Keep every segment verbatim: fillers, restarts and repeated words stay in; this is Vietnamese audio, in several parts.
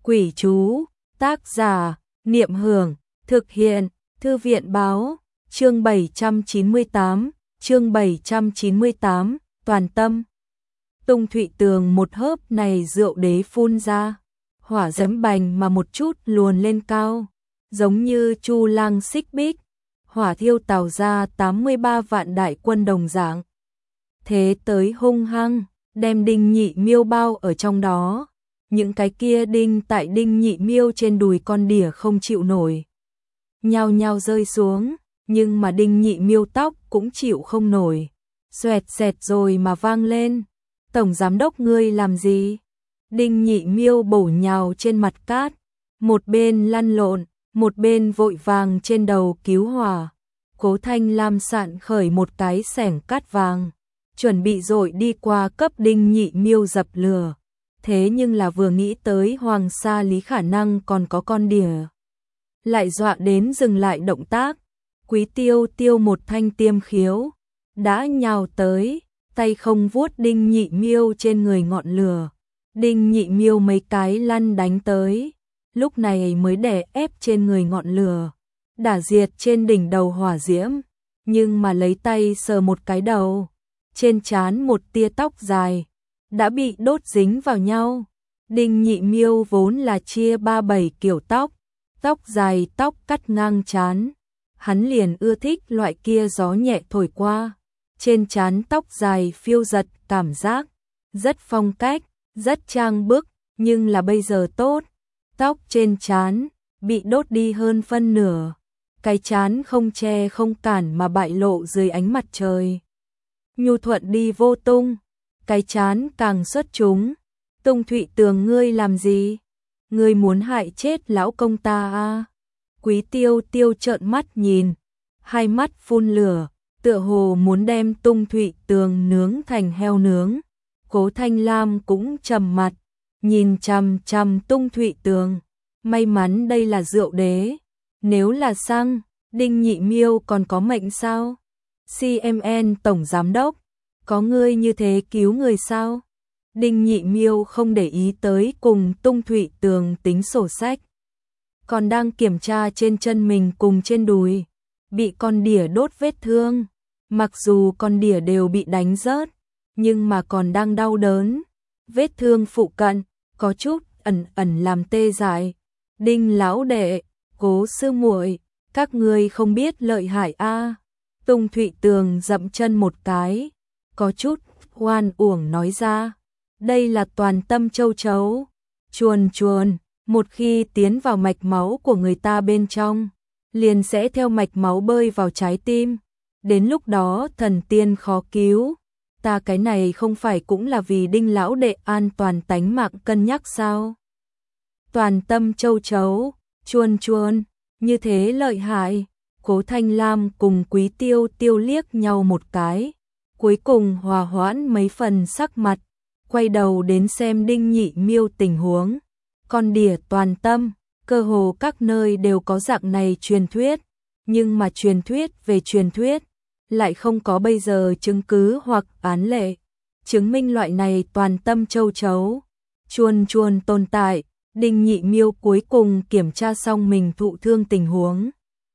Quỷ chú, tác giả, Niệm Hưởng, thực hiện, Thư viện báo, chương bảy trăm chín mươi tám, chương bảy trăm chín mươi tám, toàn tâm. Tung Thụy Tường một hớp này rượu đế phun ra, hỏa dẫm bành mà một chút luồn lên cao, giống như chu lang xích bích, hỏa thiêu tào ra tám mươi ba vạn đại quân đồng dạng. Thế tới hung hăng, đem Đinh Nhị Miêu bao ở trong đó. Những cái kia đinh tại Đinh Nhị Miêu trên đùi con đỉa không chịu nổi, nhao nhao rơi xuống, nhưng mà Đinh Nhị Miêu tóc cũng chịu không nổi, xoẹt xẹt rồi mà vang lên. Tổng giám đốc ngươi làm gì? Đinh Nhị Miêu bổ nhào trên mặt cát, một bên lăn lộn, một bên vội vàng trên đầu cứu hỏa. Cố Thanh Lam sạn khởi một cái xẻng cát vàng, chuẩn bị dội đi qua cấp Đinh Nhị Miêu dập lửa. Thế nhưng là vừa nghĩ tới Hoàng Sa Lý khả năng còn có con đỉa, lại dọa đến dừng lại động tác. Quý Tiêu Tiêu một thanh tiêm khiếu, đã nhào tới, tay không vuốt Đinh Nhị Miêu trên người ngọn lửa. Đinh Nhị Miêu mấy cái lăn đánh tới, lúc này mới đè ép trên người ngọn lửa, đả diệt trên đỉnh đầu hỏa diễm, nhưng mà lấy tay sờ một cái đầu, trên trán một tia tóc dài đã bị đốt dính vào nhau. Đinh Nhị Miêu vốn là chia ba bảy kiểu tóc, tóc dài tóc cắt ngang trán, hắn liền ưa thích loại kia gió nhẹ thổi qua, trên trán tóc dài phiêu giật cảm giác, rất phong cách, rất trang bức, nhưng là bây giờ tốt, tóc trên trán bị đốt đi hơn phân nửa, cái trán không che không cản mà bại lộ dưới ánh mặt trời, nhu thuận đi vô tung. Cái chán càng xuất chúng. Tung Thụy Tường ngươi làm gì? Ngươi muốn hại chết lão công ta à? Quý Tiêu Tiêu trợn mắt nhìn, hai mắt phun lửa, tựa hồ muốn đem Tung Thụy Tường nướng thành heo nướng. Cố Thanh Lam cũng trầm mặt, nhìn chằm chằm Tung Thụy Tường. May mắn đây là rượu đế, nếu là xăng, Đinh Nhị Miêu còn có mệnh sao? xê em en tổng giám đốc, có ngươi như thế cứu người sao? Đinh Nhị Miêu không để ý tới cùng Tung Thụy Tường tính sổ sách, còn đang kiểm tra trên chân mình cùng trên đùi, bị con đỉa đốt vết thương. Mặc dù con đỉa đều bị đánh rớt, nhưng mà còn đang đau đớn, vết thương phụ cận có chút ẩn ẩn làm tê dại. Đinh lão đệ, Cố sư muội, các ngươi không biết lợi hại a. À. Tung Thụy Tường dậm chân một cái, có chút oan uổng nói ra, đây là toàn tâm châu chấu, chuồn chuồn, một khi tiến vào mạch máu của người ta bên trong, liền sẽ theo mạch máu bơi vào trái tim, đến lúc đó thần tiên khó cứu. Ta cái này không phải cũng là vì Đinh lão đệ an toàn tánh mạng cân nhắc sao? Toàn tâm châu chấu, chuồn chuồn, như thế lợi hại. Cố Thanh Lam cùng Quý Tiêu Tiêu liếc nhau một cái, cuối cùng hòa hoãn mấy phần sắc mặt, quay đầu đến xem Đinh Nhị Miêu tình huống. Con đỉa toàn tâm, cơ hồ các nơi đều có dạng này truyền thuyết, nhưng mà truyền thuyết về truyền thuyết, lại không có bây giờ chứng cứ hoặc án lệ, chứng minh loại này toàn tâm châu chấu, chuồn chuồn tồn tại. Đinh Nhị Miêu cuối cùng kiểm tra xong mình thụ thương tình huống,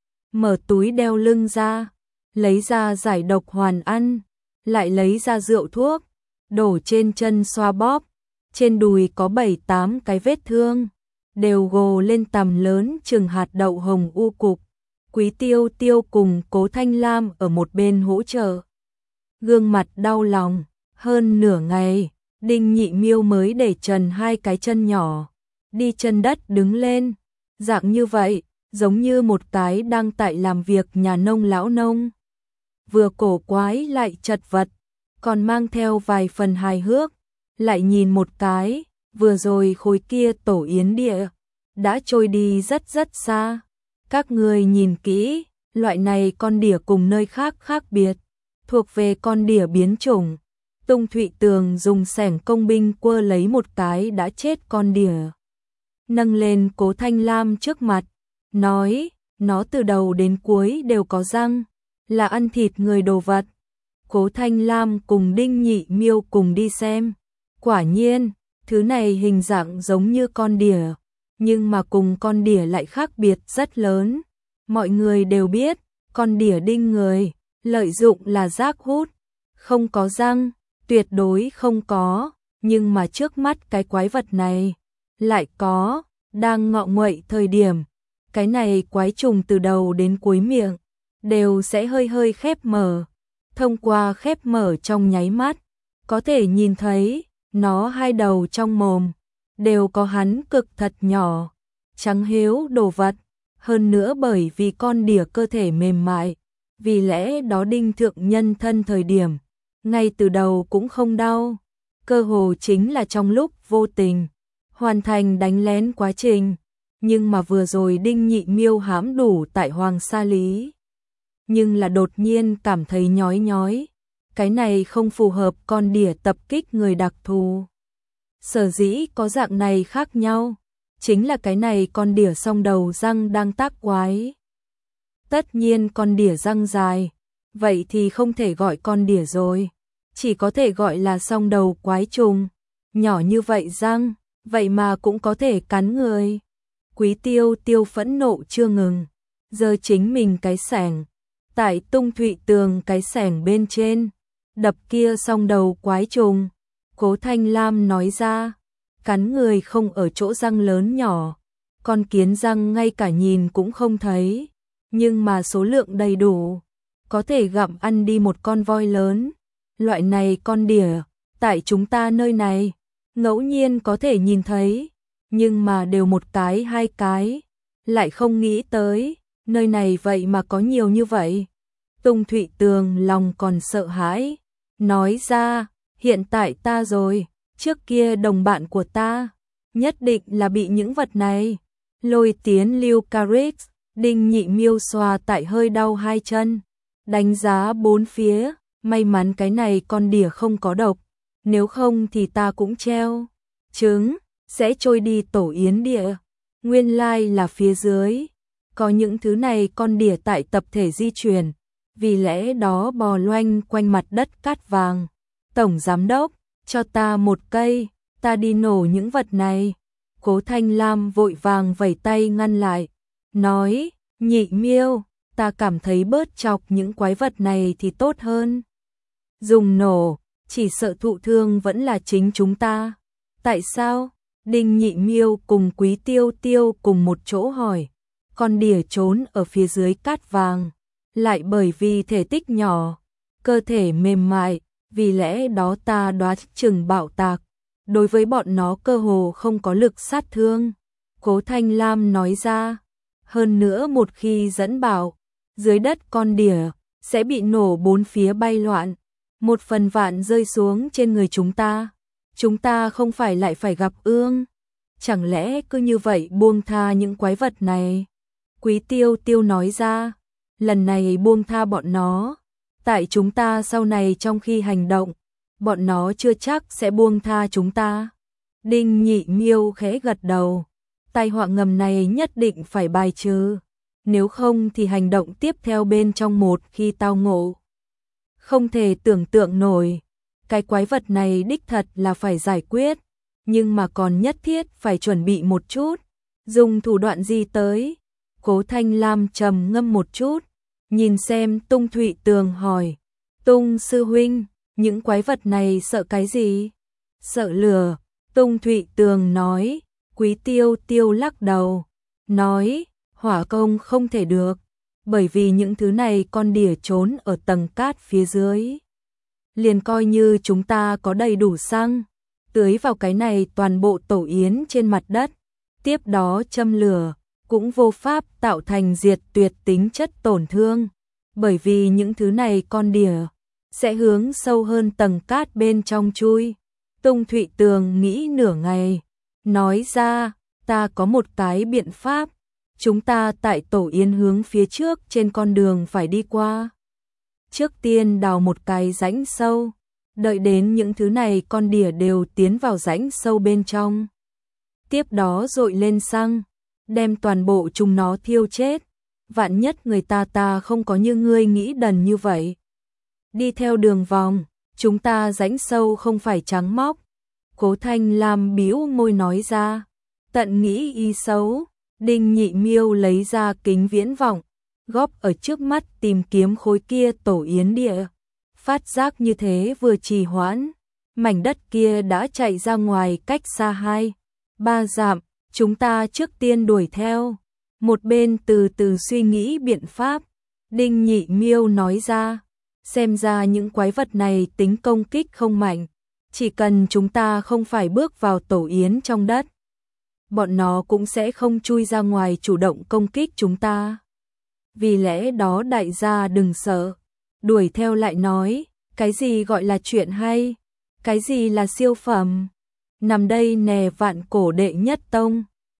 mở túi đeo lưng ra, lấy ra giải độc hoàn ăn, lại lấy ra rượu thuốc, đổ trên chân xoa bóp, trên đùi có bảy tám cái vết thương, đều gồ lên tầm lớn chừng hạt đậu hồng u cục. Quý Tiêu Tiêu cùng Cố Thanh Lam ở một bên hỗ trợ, gương mặt đau lòng, hơn nửa ngày, Đinh Nhị Miêu mới để trần hai cái chân nhỏ, đi chân đất đứng lên, dạng như vậy, giống như một cái đang tại làm việc nhà nông lão nông. Vừa cổ quái lại chật vật, còn mang theo vài phần hài hước, lại nhìn một cái, vừa rồi khối kia tổ yến địa, đã trôi đi rất rất xa. Các người nhìn kỹ, loại này con đỉa cùng nơi khác khác biệt, thuộc về con đỉa biến chủng. Tung Thụy Tường dùng xẻng công binh quơ lấy một cái đã chết con đỉa, nâng lên Cố Thanh Lam trước mặt, nói, nó từ đầu đến cuối đều có răng, là ăn thịt người đồ vật. Cố Thanh Lam cùng Đinh Nhị Miêu cùng đi xem, quả nhiên, thứ này hình dạng giống như con đỉa, nhưng mà cùng con đỉa lại khác biệt rất lớn. Mọi người đều biết, con đỉa đinh người, lợi dụng là giác hút, không có răng, tuyệt đối không có, nhưng mà trước mắt cái quái vật này lại có, đang ngọ nguậy thời điểm, cái này quái trùng từ đầu đến cuối miệng đều sẽ hơi hơi khép mở. Thông qua khép mở trong nháy mắt, có thể nhìn thấy nó hai đầu trong mồm đều có hắn cực thật nhỏ, trắng hiếu đồ vật, hơn nữa bởi vì con đỉa cơ thể mềm mại, vì lẽ đó đinh thượng nhân thân thời điểm, ngay từ đầu cũng không đau, cơ hồ chính là trong lúc vô tình hoàn thành đánh lén quá trình, nhưng mà vừa rồi Đinh Nhị Miêu hãm đủ tại Hoàng Sa Lý, nhưng là đột nhiên cảm thấy nhói nhói, cái này không phù hợp con đỉa tập kích người đặc thù. Sở dĩ có dạng này khác nhau, chính là cái này con đỉa song đầu răng đang tác quái. Tất nhiên con đỉa răng dài, vậy thì không thể gọi con đỉa rồi, chỉ có thể gọi là song đầu quái trùng. Nhỏ như vậy răng, vậy mà cũng có thể cắn người. Quý Tiêu Tiêu phẫn nộ chưa ngừng, giơ chính mình cái xẻng, tại Tung Thụy Tường cái xẻng bên trên, đập kia song đầu quái trùng. Cố Thanh Lam nói ra, cắn người không ở chỗ răng lớn nhỏ, con kiến răng ngay cả nhìn cũng không thấy, nhưng mà số lượng đầy đủ, có thể gặm ăn đi một con voi lớn. Loại này con đỉa, tại chúng ta nơi này, ngẫu nhiên có thể nhìn thấy, nhưng mà đều một cái hai cái, lại không nghĩ tới, nơi này vậy mà có nhiều như vậy. Tung Thụy Tường lòng còn sợ hãi, nói ra, hiện tại ta rồi, trước kia đồng bạn của ta, nhất định là bị những vật này lôi tiến Lưu Caris. Đinh Nhị Miêu xoa tại hơi đau hai chân, đánh giá bốn phía, may mắn cái này con đỉa không có độc, nếu không thì ta cũng treo trứng, sẽ trôi đi tổ yến địa. Nguyên lai là phía dưới, có những thứ này con đỉa tại tập thể di chuyển, vì lẽ đó bò loanh quanh mặt đất cát vàng. Tổng giám đốc, cho ta một cây, ta đi nổ những vật này. Cố Thanh Lam vội vàng vẩy tay ngăn lại, nói, Nhị Miêu, ta cảm thấy bớt chọc những quái vật này thì tốt hơn. Dùng nổ, chỉ sợ thụ thương vẫn là chính chúng ta. Tại sao? Đinh Nhị Miêu cùng Quý Tiêu Tiêu cùng một chỗ hỏi. Con đỉa trốn ở phía dưới cát vàng, lại bởi vì thể tích nhỏ, cơ thể mềm mại, vì lẽ đó ta đoán chừng bạo tạc, đối với bọn nó cơ hồ không có lực sát thương. Cố Thanh Lam nói ra, hơn nữa một khi dẫn bạo, dưới đất con đỉa sẽ bị nổ bốn phía bay loạn, một phần vạn rơi xuống trên người chúng ta, chúng ta không phải lại phải gặp ương. Chẳng lẽ cứ như vậy buông tha những quái vật này? Quý Tiêu Tiêu nói ra, lần này buông tha bọn nó, tại chúng ta sau này trong khi hành động, bọn nó chưa chắc sẽ buông tha chúng ta. Đinh Nhị Miêu khẽ gật đầu, tai họa ngầm này nhất định phải bài trừ, nếu không thì hành động tiếp theo bên trong một khi tao ngộ. Không thể tưởng tượng nổi, cái quái vật này đích thật là phải giải quyết, nhưng mà còn nhất thiết phải chuẩn bị một chút, dùng thủ đoạn gì tới? Cố Thanh Lam trầm ngâm một chút, nhìn xem Tung Thụy Tường hỏi, Tung sư huynh, những quái vật này sợ cái gì? Sợ lửa. Tung Thụy Tường nói. Quý Tiêu Tiêu lắc đầu, nói, hỏa công không thể được, bởi vì những thứ này con đỉa trốn ở tầng cát phía dưới. Liền coi như chúng ta có đầy đủ xăng, tưới vào cái này toàn bộ tổ yến trên mặt đất, tiếp đó châm lửa, cũng vô pháp tạo thành diệt tuyệt tính chất tổn thương, bởi vì những thứ này con đỉa sẽ hướng sâu hơn tầng cát bên trong chui. Tung Thụy Tường nghĩ nửa ngày, nói ra, ta có một cái biện pháp, chúng ta tại tổ yến hướng phía trước trên con đường phải đi qua. Trước tiên đào một cái rãnh sâu, đợi đến những thứ này con đỉa đều tiến vào rãnh sâu bên trong. Tiếp đó dội lên xăng, đem toàn bộ chúng nó thiêu chết. Vạn nhất người ta ta không có như ngươi nghĩ đần như vậy. Đi theo đường vòng, chúng ta rãnh sâu không phải trắng móc. Cố Thanh Lam bĩu môi nói ra, Tận nghĩ ý xấu, Đinh Nhị Miêu lấy ra kính viễn vọng, góp ở trước mắt tìm kiếm khối kia tổ yến địa. Phát giác như thế vừa trì hoãn, mảnh đất kia đã chạy ra ngoài cách xa hai, ba dặm, chúng ta trước tiên đuổi theo. Một bên từ từ suy nghĩ biện pháp, Đinh Nhị Miêu nói ra, xem ra những quái vật này tính công kích không mạnh, chỉ cần chúng ta không phải bước vào tổ yến trong đất, bọn nó cũng sẽ không chui ra ngoài chủ động công kích chúng ta. Vì lẽ đó đại gia đừng sợ. Đuổi theo lại nói, cái gì gọi là chuyện hay, cái gì là siêu phẩm. Nằm đây nè vạn cổ đệ nhất tông.